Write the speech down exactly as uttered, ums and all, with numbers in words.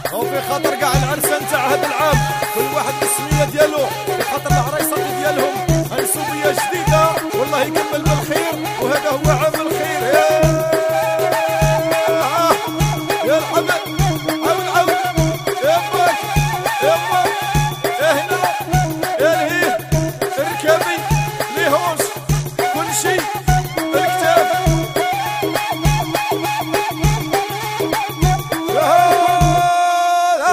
وفي خاطر كاع العرسان تاع هذا العام كل واحد بالسميه ديالو، في خاطر العرايصه ديالهم هاي صوبيه جديده والله يكمل بالخير. وهذا هو